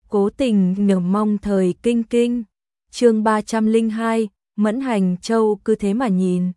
Cố tình nhờ mong thời kinh kinh. Chương 302, Mẫn Hành Châu cứ thế mà nhìn.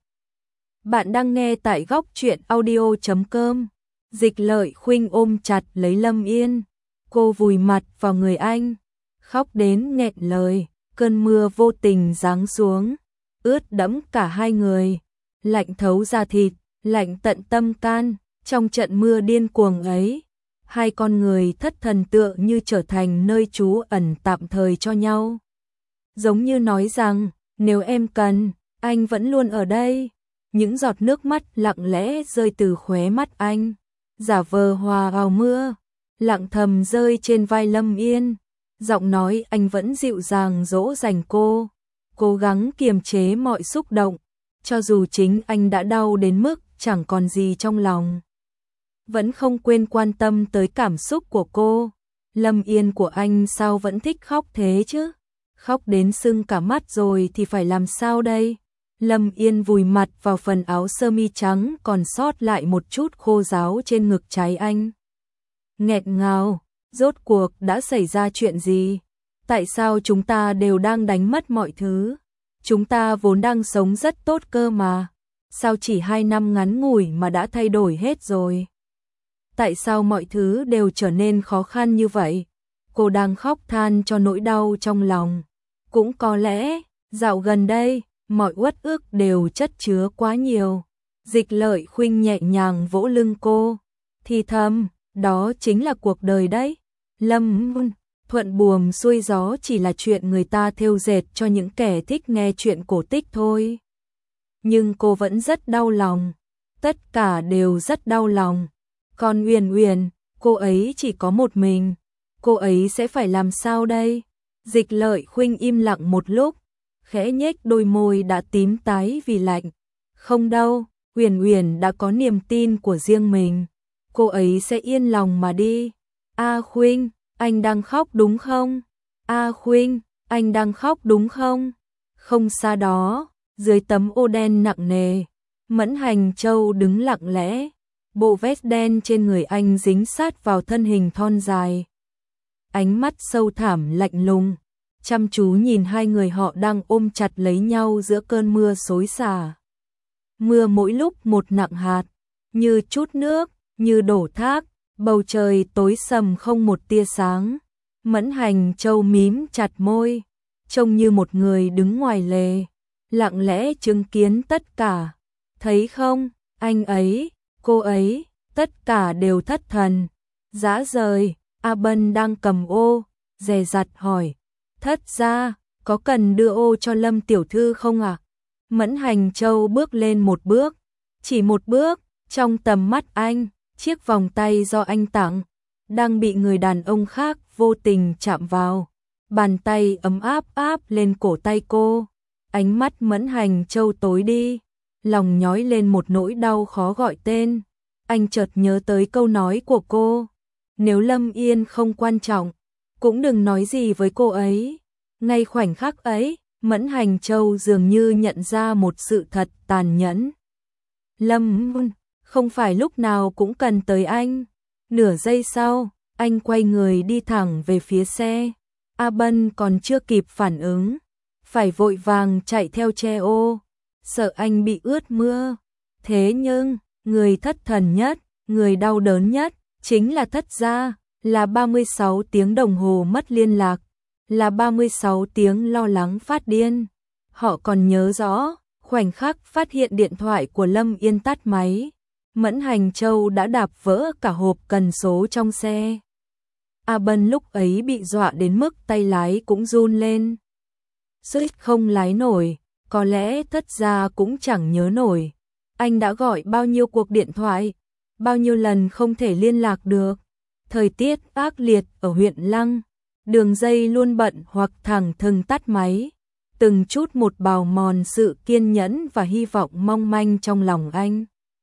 Bạn đang nghe tại góc truyện audio.com. Dịch Lợi Khuynh ôm chặt lấy Lâm Yên, cô vùi mặt vào người anh, khóc đến nghẹn lời. Cơn mưa vô tình giáng xuống, ướt đẫm cả hai người, lạnh thấu da thịt, lạnh tận tâm can. Trong trận mưa điên cuồng ấy, hai con người thất thần tựa như trở thành nơi trú ẩn tạm thời cho nhau. Giống như nói rằng, nếu em cần, anh vẫn luôn ở đây. Những giọt nước mắt lặng lẽ rơi từ khóe mắt anh, giả vờ hòa vào mưa, lặng thầm rơi trên vai Lâm Yên. Giọng nói anh vẫn dịu dàng dỗ dành cô, cố gắng kiềm chế mọi xúc động, cho dù chính anh đã đau đến mức chẳng còn gì trong lòng. Vẫn không quên quan tâm tới cảm xúc của cô. Lâm Yên của anh sao vẫn thích khóc thế chứ? Khóc đến sưng cả mắt rồi thì phải làm sao đây? Lâm Yên vùi mặt vào phần áo sơ mi trắng còn sót lại một chút khô ráo trên ngực trái anh. Nghẹn ngào, rốt cuộc đã xảy ra chuyện gì? Tại sao chúng ta đều đang đánh mất mọi thứ? Chúng ta vốn đang sống rất tốt cơ mà. Sao chỉ 2 năm ngắn ngủi mà đã thay đổi hết rồi? Tại sao mọi thứ đều trở nên khó khăn như vậy? Cô đang khóc than cho nỗi đau trong lòng. Cũng có lẽ, dạo gần đây, mọi uất ức đều chất chứa quá nhiều. Dịch Lợi Khuynh nhẹ nhàng vỗ lưng cô, thì thầm, đó chính là cuộc đời đấy. Lâm thuận buồm xuôi gió chỉ là chuyện người ta thêu dệt cho những kẻ thích nghe chuyện cổ tích thôi. Nhưng cô vẫn rất đau lòng, tất cả đều rất đau lòng. Còn Uyển Uyển, cô ấy chỉ có một mình, cô ấy sẽ phải làm sao đây? Dịch Lợi Khuynh im lặng một lúc, khẽ nhếch đôi môi đã tím tái vì lạnh. Không đâu, Uyển Uyển đã có niềm tin của riêng mình, cô ấy sẽ yên lòng mà đi. A Khuynh, anh đang khóc đúng không? A Khuynh, anh đang khóc đúng không? Không xa đó, dưới tấm ô đen nặng nề, Mẫn Hành Châu đứng lặng lẽ, bộ vest đen trên người anh dính sát vào thân hình thon dài. Ánh mắt sâu thẳm lạnh lùng, chăm chú nhìn hai người họ đang ôm chặt lấy nhau giữa cơn mưa xối xả. Mưa mỗi lúc một nặng hạt, như chút nước, như đổ thác, bầu trời tối sầm không một tia sáng. Mẫn Hành Châu mím chặt môi, trông như một người đứng ngoài lề, lặng lẽ chứng kiến tất cả. Thấy không, anh ấy, cô ấy, tất cả đều thất thần, dã rời. A Bân đang cầm ô, dè dặt hỏi, thất gia, có cần đưa ô cho Lâm tiểu thư không ạ? Mẫn Hành Châu bước lên một bước, chỉ một bước, trong tầm mắt anh, chiếc vòng tay do anh tặng, đang bị người đàn ông khác vô tình chạm vào. Bàn tay ấm áp áp lên cổ tay cô, ánh mắt Mẫn Hành Châu tối đi, lòng nhói lên một nỗi đau khó gọi tên. Anh chợt nhớ tới câu nói của cô, nếu Lâm Yên không quan trọng, cũng đừng nói gì với cô ấy. Ngay khoảnh khắc ấy, Mẫn Hành Châu dường như nhận ra một sự thật tàn nhẫn. Lâm không phải lúc nào cũng cần tới anh. Nửa giây sau, anh quay người đi thẳng về phía xe. A Bân còn chưa kịp phản ứng, phải vội vàng chạy theo che ô, sợ anh bị ướt mưa. Thế nhưng, người thất thần nhất, người đau đớn nhất, chính là thất gia, là 36 tiếng đồng hồ mất liên lạc, là 36 tiếng lo lắng phát điên. Họ còn nhớ rõ, khoảnh khắc phát hiện điện thoại của Lâm Yên tắt máy, Mẫn Hành Châu đã đạp vỡ cả hộp cần số trong xe. A Bân lúc ấy bị dọa đến mức tay lái cũng run lên. Suýt không lái nổi, có lẽ thất gia cũng chẳng nhớ nổi. Anh đã gọi bao nhiêu cuộc điện thoại, bao nhiêu lần không thể liên lạc được. Thời tiết ác liệt ở huyện Lăng, đường dây luôn bận hoặc thẳng thừng tắt máy, từng chút một bào mòn sự kiên nhẫn và hy vọng mong manh trong lòng anh.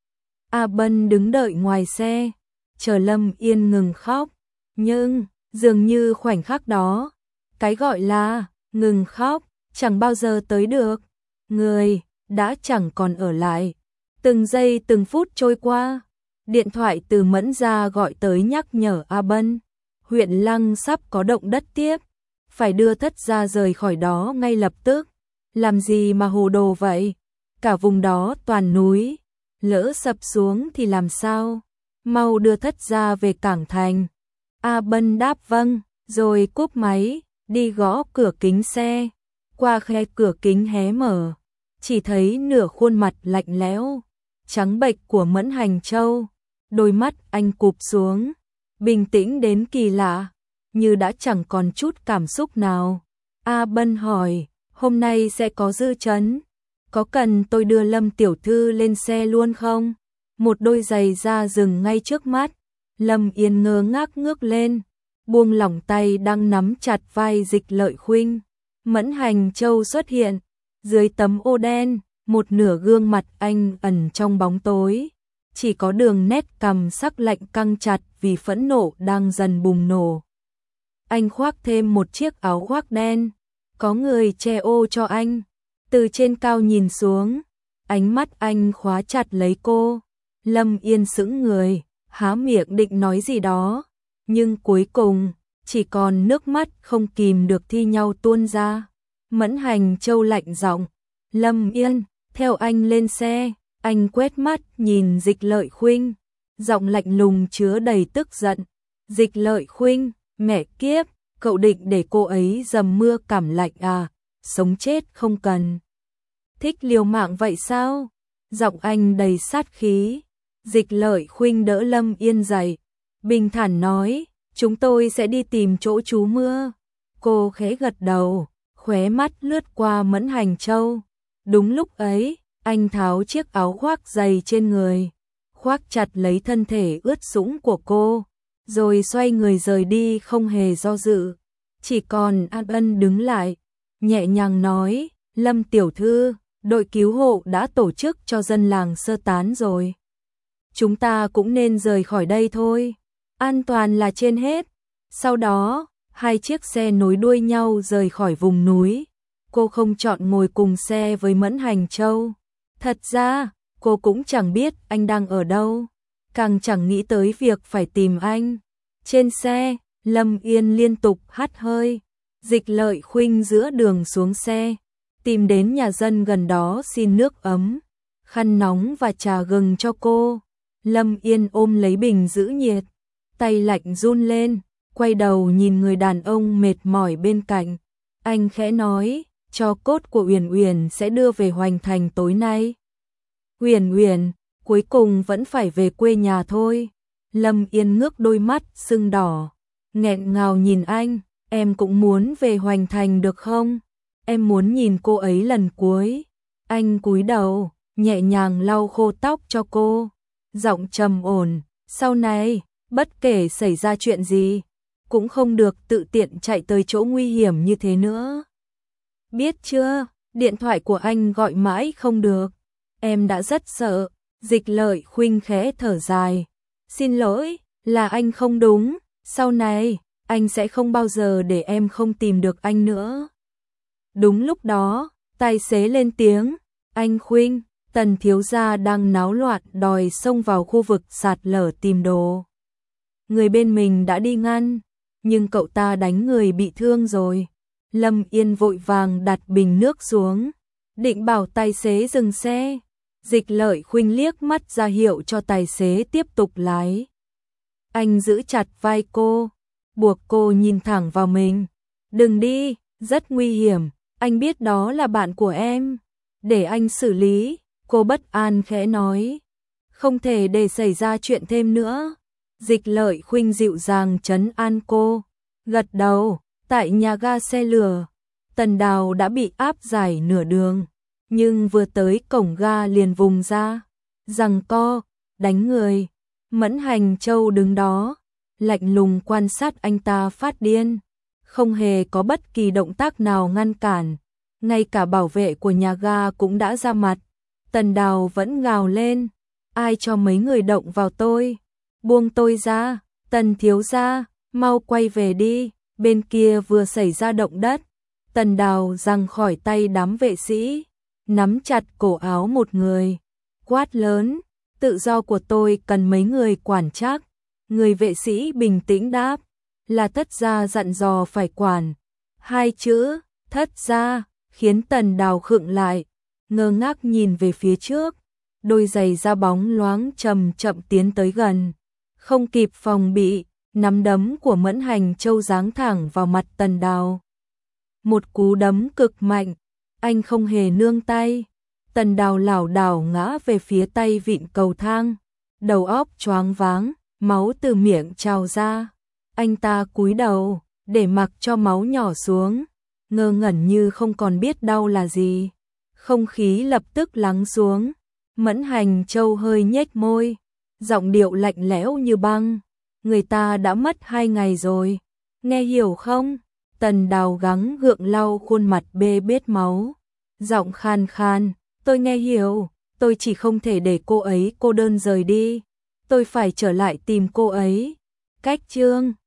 A Bân đứng đợi ngoài xe, chờ Lâm Yên ngừng khóc, nhưng dường như khoảnh khắc đó, cái gọi là ngừng khóc chẳng bao giờ tới được. Người đã chẳng còn ở lại. Từng giây từng phút trôi qua, điện thoại từ Mẫn gia gọi tới nhắc nhở A Bân. huyện Lăng sắp có động đất tiếp, phải đưa Thất gia rời khỏi đó ngay lập tức. Làm gì mà hồ đồ vậy? Cả vùng đó toàn núi, lỡ sập xuống thì làm sao? Mau đưa Thất gia về cảng thành. A Bân đáp vâng, rồi cúp máy, đi gõ cửa kính xe. Qua khe cửa kính hé mở, chỉ thấy nửa khuôn mặt lạnh lẽo, trắng bệch của Mẫn Hành Châu. Đôi mắt anh cụp xuống, bình tĩnh đến kỳ lạ, như đã chẳng còn chút cảm xúc nào. A Bân hỏi, hôm nay sẽ có dư chấn, có cần tôi đưa Lâm tiểu thư lên xe luôn không? Một đôi giày da dừng ngay trước mắt. Lâm Yên ngơ ngác ngước lên, buông lỏng tay đang nắm chặt vai Dịch Lợi Khuynh. Mẫn Hành Châu xuất hiện, dưới tấm ô đen, một nửa gương mặt anh ẩn trong bóng tối, chỉ có đường nét cằm sắc lạnh căng chặt vì phẫn nộ đang dần bùng nổ. Anh khoác thêm một chiếc áo khoác đen, có người che ô cho anh. Từ trên cao nhìn xuống, ánh mắt anh khóa chặt lấy cô. Lâm Yên sững người, há miệng định nói gì đó, nhưng cuối cùng chỉ còn nước mắt không kìm được thi nhau tuôn ra. Mẫn Hành Châu lạnh giọng, Lâm Yên, theo anh lên xe. Anh quét mắt nhìn Dịch Lợi Khuynh, giọng lạnh lùng chứa đầy tức giận. Dịch Lợi Khuynh, mẹ kiếp, cậu định để cô ấy dầm mưa cảm lạnh à? Sống chết không cần. Thích liều mạng vậy sao? Giọng anh đầy sát khí. Dịch Lợi Khuynh đỡ Lâm Yên dậy, bình thản nói, chúng tôi sẽ đi tìm chỗ trú mưa. Cô khẽ gật đầu, khóe mắt lướt qua Mẫn Hành Châu. Đúng lúc ấy, anh tháo chiếc áo khoác dày trên người, khoác chặt lấy thân thể ướt sũng của cô, rồi xoay người rời đi không hề do dự. Chỉ còn An Ân đứng lại, nhẹ nhàng nói, Lâm tiểu thư, đội cứu hộ đã tổ chức cho dân làng sơ tán rồi. Chúng ta cũng nên rời khỏi đây thôi, an toàn là trên hết. Sau đó, hai chiếc xe nối đuôi nhau rời khỏi vùng núi. Cô không chọn ngồi cùng xe với Mẫn Hành Châu. Thật ra, cô cũng chẳng biết anh đang ở đâu, càng chẳng nghĩ tới việc phải tìm anh. Trên xe, Lâm Yên liên tục hắt hơi. Dịch Lợi Khuynh giữa đường xuống xe, tìm đến nhà dân gần đó xin nước ấm, khăn nóng và trà gừng cho cô. Lâm Yên ôm lấy bình giữ nhiệt, tay lạnh run lên, quay đầu nhìn người đàn ông mệt mỏi bên cạnh. Anh khẽ nói, tro cốt của Uyển Uyển sẽ đưa về Hoành Thành tối nay. Uyển Uyển, cuối cùng vẫn phải về quê nhà thôi. Lâm Yên ngước đôi mắt sưng đỏ, nghẹn ngào nhìn anh, em cũng muốn về Hoành Thành được không? Em muốn nhìn cô ấy lần cuối. Anh cúi đầu, nhẹ nhàng lau khô tóc cho cô, giọng trầm ổn, sau này, bất kể xảy ra chuyện gì, cũng không được tự tiện chạy tới chỗ nguy hiểm như thế nữa. Biết chưa, điện thoại của anh gọi mãi không được. Em đã rất sợ. Dịch Lợi Khuynh khẽ thở dài. Xin lỗi, là anh không đúng. Sau này, anh sẽ không bao giờ để em không tìm được anh nữa. Đúng lúc đó, tài xế lên tiếng. Anh Khuynh, Tần thiếu gia đang náo loạn đòi xông vào khu vực sạt lở tìm đồ. Người bên mình đã đi ngăn, nhưng cậu ta đánh người bị thương rồi. Lâm Yên vội vàng đặt bình nước xuống, định bảo tài xế dừng xe. Dịch Lợi Khuynh liếc mắt ra hiệu cho tài xế tiếp tục lái. Anh giữ chặt vai cô, buộc cô nhìn thẳng vào mình. Đừng đi, rất nguy hiểm, anh biết đó là bạn của em. Để anh xử lý, cô bất an khẽ nói. Không thể để xảy ra chuyện thêm nữa. Dịch Lợi Khuynh dịu dàng trấn an cô, gật đầu. Tại nhà ga xe lửa, Tần Đào đã bị áp giải nửa đường, nhưng vừa tới cổng ga liền vùng ra, giằng co, đánh người. Mẫn Hành Châu đứng đó, lạnh lùng quan sát anh ta phát điên, không hề có bất kỳ động tác nào ngăn cản, ngay cả bảo vệ của nhà ga cũng đã ra mặt. Tần Đào vẫn gào lên, ai cho mấy người động vào tôi, buông tôi ra, Tần thiếu gia, mau quay về đi. Bên kia vừa xảy ra động đất, Tần Đào giằng khỏi tay đám vệ sĩ, nắm chặt cổ áo một người, quát lớn, tự do của tôi cần mấy người quản trắc. Người vệ sĩ bình tĩnh đáp, là Thất gia dặn dò phải quản. Hai chữ, Thất gia, khiến Tần Đào khựng lại, ngơ ngác nhìn về phía trước, đôi giày da bóng loáng chậm chậm tiến tới gần. Không kịp phòng bị, nắm đấm của Mẫn Hành Châu giáng thẳng vào mặt Tần Đào. Một cú đấm cực mạnh, anh không hề nương tay. Tần Đào lảo đảo ngã về phía tay vịn cầu thang, đầu óc choáng váng, máu từ miệng trào ra. Anh ta cúi đầu, để mặc cho máu nhỏ xuống, ngơ ngẩn như không còn biết đau là gì. Không khí lập tức lắng xuống, Mẫn Hành Châu hơi nhếch môi, giọng điệu lạnh lẽo như băng. Người ta đã mất 2 ngày rồi, nghe hiểu không? Tần Đào gắng gượng lau khuôn mặt bê bết máu, giọng khan khan, tôi nghe hiểu, tôi chỉ không thể để cô ấy cô đơn rời đi, tôi phải trở lại tìm cô ấy. Cách chương